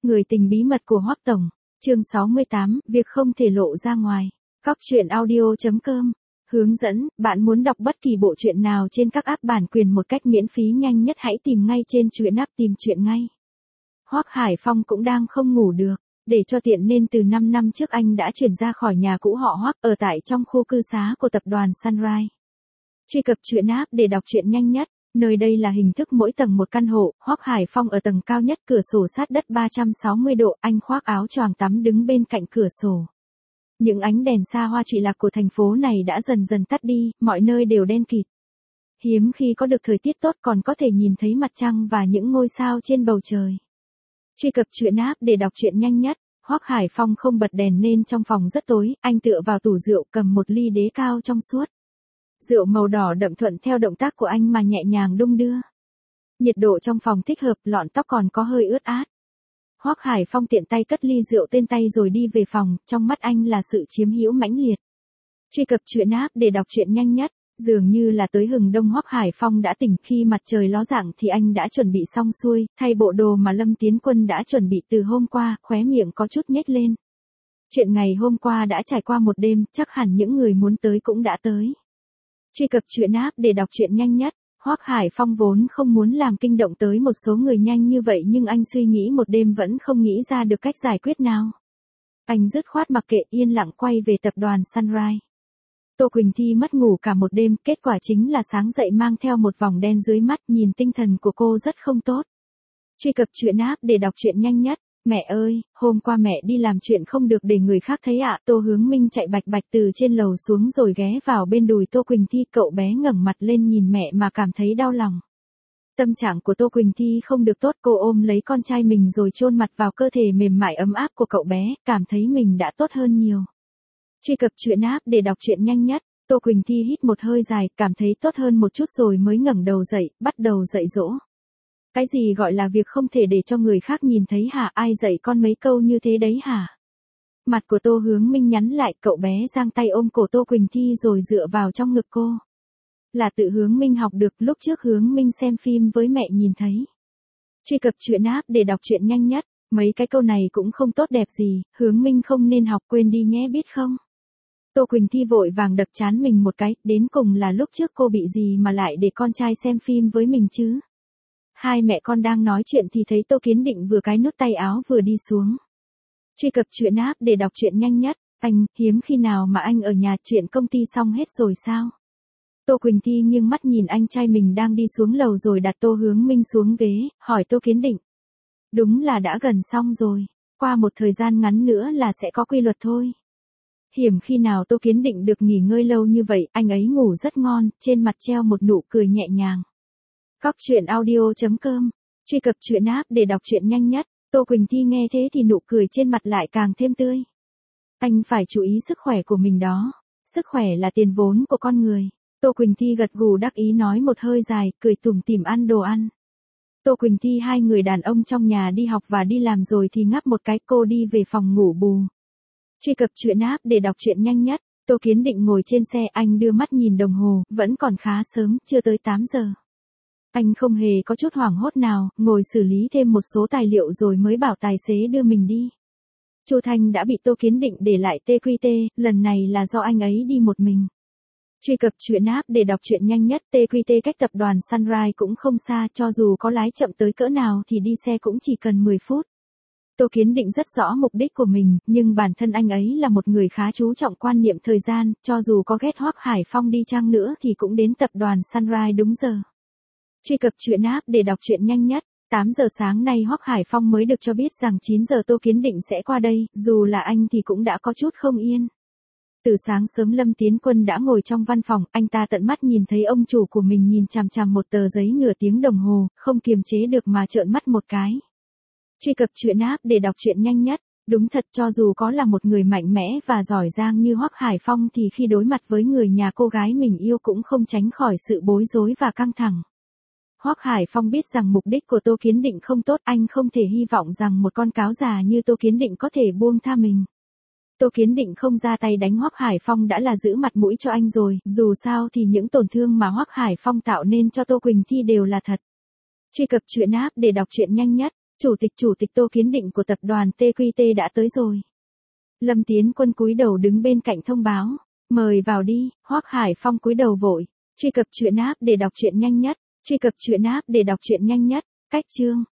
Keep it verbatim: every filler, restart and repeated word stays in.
Người tình bí mật của Hoắc Tổng, chương sáu mươi tám, việc không thể lộ ra ngoài. Cóc truyện audio chấm com. Hướng dẫn, bạn muốn đọc bất kỳ bộ truyện nào trên các app bản quyền một cách miễn phí nhanh nhất hãy tìm ngay trên truyện app tìm truyện ngay. Hoắc Hải Phong cũng đang không ngủ được, để cho tiện nên từ năm năm trước anh đã chuyển ra khỏi nhà cũ họ Hoắc ở tại trong khu cư xá của tập đoàn Sunrise. Truy cập truyện app để đọc truyện nhanh nhất. Nơi đây là hình thức mỗi tầng một căn hộ, Hoắc Hải Phong ở tầng cao nhất, cửa sổ sát đất ba trăm sáu mươi độ, anh khoác áo choàng tắm đứng bên cạnh cửa sổ. Những ánh đèn xa hoa trụy lạc của thành phố này đã dần dần tắt đi, mọi nơi đều đen kịt. Hiếm khi có được thời tiết tốt còn có thể nhìn thấy mặt trăng và những ngôi sao trên bầu trời. Truy cập truyện app để đọc truyện nhanh nhất. Hoắc Hải Phong không bật đèn nên trong phòng rất tối, anh tựa vào tủ rượu cầm một ly đế cao trong suốt. Rượu màu đỏ đậm thuận theo động tác của anh mà nhẹ nhàng đung đưa. Nhiệt độ trong phòng thích hợp, lọn tóc còn có hơi ướt át. Hoắc Hải Phong tiện tay cất ly rượu tên tay rồi đi về phòng, trong mắt anh là sự chiếm hữu mãnh liệt. Truy cập truyện app để đọc truyện nhanh nhất. Dường như là tới hừng đông Hoắc Hải Phong đã tỉnh, khi mặt trời ló dạng thì anh đã chuẩn bị xong xuôi, thay bộ đồ mà Lâm Tiến Quân đã chuẩn bị từ hôm qua, khóe miệng có chút nhếch lên. Chuyện ngày hôm qua đã trải qua một đêm, chắc hẳn những người muốn tới cũng đã tới. Truy cập truyện app để đọc truyện nhanh nhất. Hoắc Hải Phong vốn không muốn làm kinh động tới một số người nhanh như vậy nhưng anh suy nghĩ một đêm vẫn không nghĩ ra được cách giải quyết nào. Anh dứt khoát mặc kệ, yên lặng quay về tập đoàn Sunrise. Tô Quỳnh Thi mất ngủ cả một đêm, kết quả chính là sáng dậy mang theo một vòng đen dưới mắt, nhìn tinh thần của cô rất không tốt. Truy cập truyện app để đọc truyện nhanh nhất. Mẹ ơi, hôm qua mẹ đi làm chuyện không được để người khác thấy ạ. Tô Hướng Minh chạy bạch bạch từ trên lầu xuống rồi ghé vào bên đùi Tô Quỳnh Thi, cậu bé ngẩng mặt lên nhìn mẹ mà cảm thấy đau lòng. Tâm trạng của Tô Quỳnh Thi không được tốt, cô ôm lấy con trai mình rồi chôn mặt vào cơ thể mềm mại ấm áp của cậu bé, cảm thấy mình đã tốt hơn nhiều. Truy cập truyện app để đọc truyện nhanh nhất. Tô Quỳnh Thi hít một hơi dài, cảm thấy tốt hơn một chút rồi mới ngẩng đầu dậy, bắt đầu dạy dỗ. Cái gì gọi là việc không thể để cho người khác nhìn thấy hả? Ai dạy con mấy câu như thế đấy hả? Mặt của Tô Hướng Minh nhắn lại, cậu bé giang tay ôm cổ Tô Quỳnh Thi rồi dựa vào trong ngực cô. Là tự Hướng Minh học được, lúc trước Hướng Minh xem phim với mẹ nhìn thấy. Truy cập truyện app để đọc truyện nhanh nhất. Mấy cái câu này cũng không tốt đẹp gì, Hướng Minh không nên học, quên đi nhé biết không? Tô Quỳnh Thi vội vàng đập trán mình một cái, đến cùng là lúc trước cô bị gì mà lại để con trai xem phim với mình chứ? Hai mẹ con đang nói chuyện thì thấy Tô Kiến Định vừa cái nút tay áo vừa đi xuống. Truy cập truyện app để đọc truyện nhanh nhất. Anh, hiếm khi nào mà anh ở nhà, chuyện công ty xong hết rồi sao? Tô Quỳnh Thi nghiêng mắt nhìn anh trai mình đang đi xuống lầu rồi đặt Tô Hướng Minh xuống ghế, hỏi Tô Kiến Định. Đúng là đã gần xong rồi, qua một thời gian ngắn nữa là sẽ có quy luật thôi. Hiểm khi nào Tô Kiến Định được nghỉ ngơi lâu như vậy, anh ấy ngủ rất ngon, trên mặt treo một nụ cười nhẹ nhàng. Cóc truyện audio chấm com. Truy cập truyện app để đọc truyện nhanh nhất. Tô Quỳnh Thi nghe thế thì nụ cười trên mặt lại càng thêm tươi. Anh phải chú ý sức khỏe của mình đó. Sức khỏe là tiền vốn của con người. Tô Quỳnh Thi gật gù đắc ý nói một hơi dài, cười tủm tỉm ăn đồ ăn. Tô Quỳnh Thi hai người đàn ông trong nhà đi học và đi làm rồi thì ngáp một cái, cô đi về phòng ngủ bù. Truy cập truyện app để đọc truyện nhanh nhất. Tô Kiến Định ngồi trên xe, anh đưa mắt nhìn đồng hồ, vẫn còn khá sớm, chưa tới tám giờ. Anh không hề có chút hoảng hốt nào, ngồi xử lý thêm một số tài liệu rồi mới bảo tài xế đưa mình đi. Chu Thanh đã bị Tô Kiến Định để lại tê quy tê, lần này là do anh ấy đi một mình. Truy cập truyện app để đọc truyện nhanh nhất. tê quy tê cách tập đoàn Sunrise cũng không xa, cho dù có lái chậm tới cỡ nào thì đi xe cũng chỉ cần mười phút. Tô Kiến Định rất rõ mục đích của mình, nhưng bản thân anh ấy là một người khá chú trọng quan niệm thời gian, cho dù có ghét Hoắc Hải Phong đi chăng nữa thì cũng đến tập đoàn Sunrise đúng giờ. Truy cập truyện app để đọc truyện nhanh nhất. tám giờ sáng nay Hoắc Hải Phong mới được cho biết rằng chín giờ Tô Kiến Định sẽ qua đây, dù là anh thì cũng đã có chút không yên. Từ sáng sớm Lâm Tiến Quân đã ngồi trong văn phòng, anh ta tận mắt nhìn thấy ông chủ của mình nhìn chằm chằm một tờ giấy nửa tiếng đồng hồ, không kiềm chế được mà trợn mắt một cái. Truy cập truyện app để đọc truyện nhanh nhất. Đúng thật, cho dù có là một người mạnh mẽ và giỏi giang như Hoắc Hải Phong thì khi đối mặt với người nhà cô gái mình yêu cũng không tránh khỏi sự bối rối và căng thẳng. Hoắc Hải Phong biết rằng mục đích của Tô Kiến Định không tốt, anh không thể hy vọng rằng một con cáo già như Tô Kiến Định có thể buông tha mình. Tô Kiến Định không ra tay đánh Hoắc Hải Phong đã là giữ mặt mũi cho anh rồi, dù sao thì những tổn thương mà Hoắc Hải Phong tạo nên cho Tô Quỳnh Thi đều là thật. Truy cập truyện app để đọc truyện nhanh nhất. Chủ tịch Chủ tịch Tô Kiến Định của tập đoàn tê quy tê đã tới rồi. Lâm Tiến Quân cúi đầu đứng bên cạnh thông báo. Mời vào đi, Hoắc Hải Phong cúi đầu vội. Truy cập truyện app để đọc truyện nhanh nhất. Truy cập truyện app để đọc truyện nhanh nhất. Cách chương.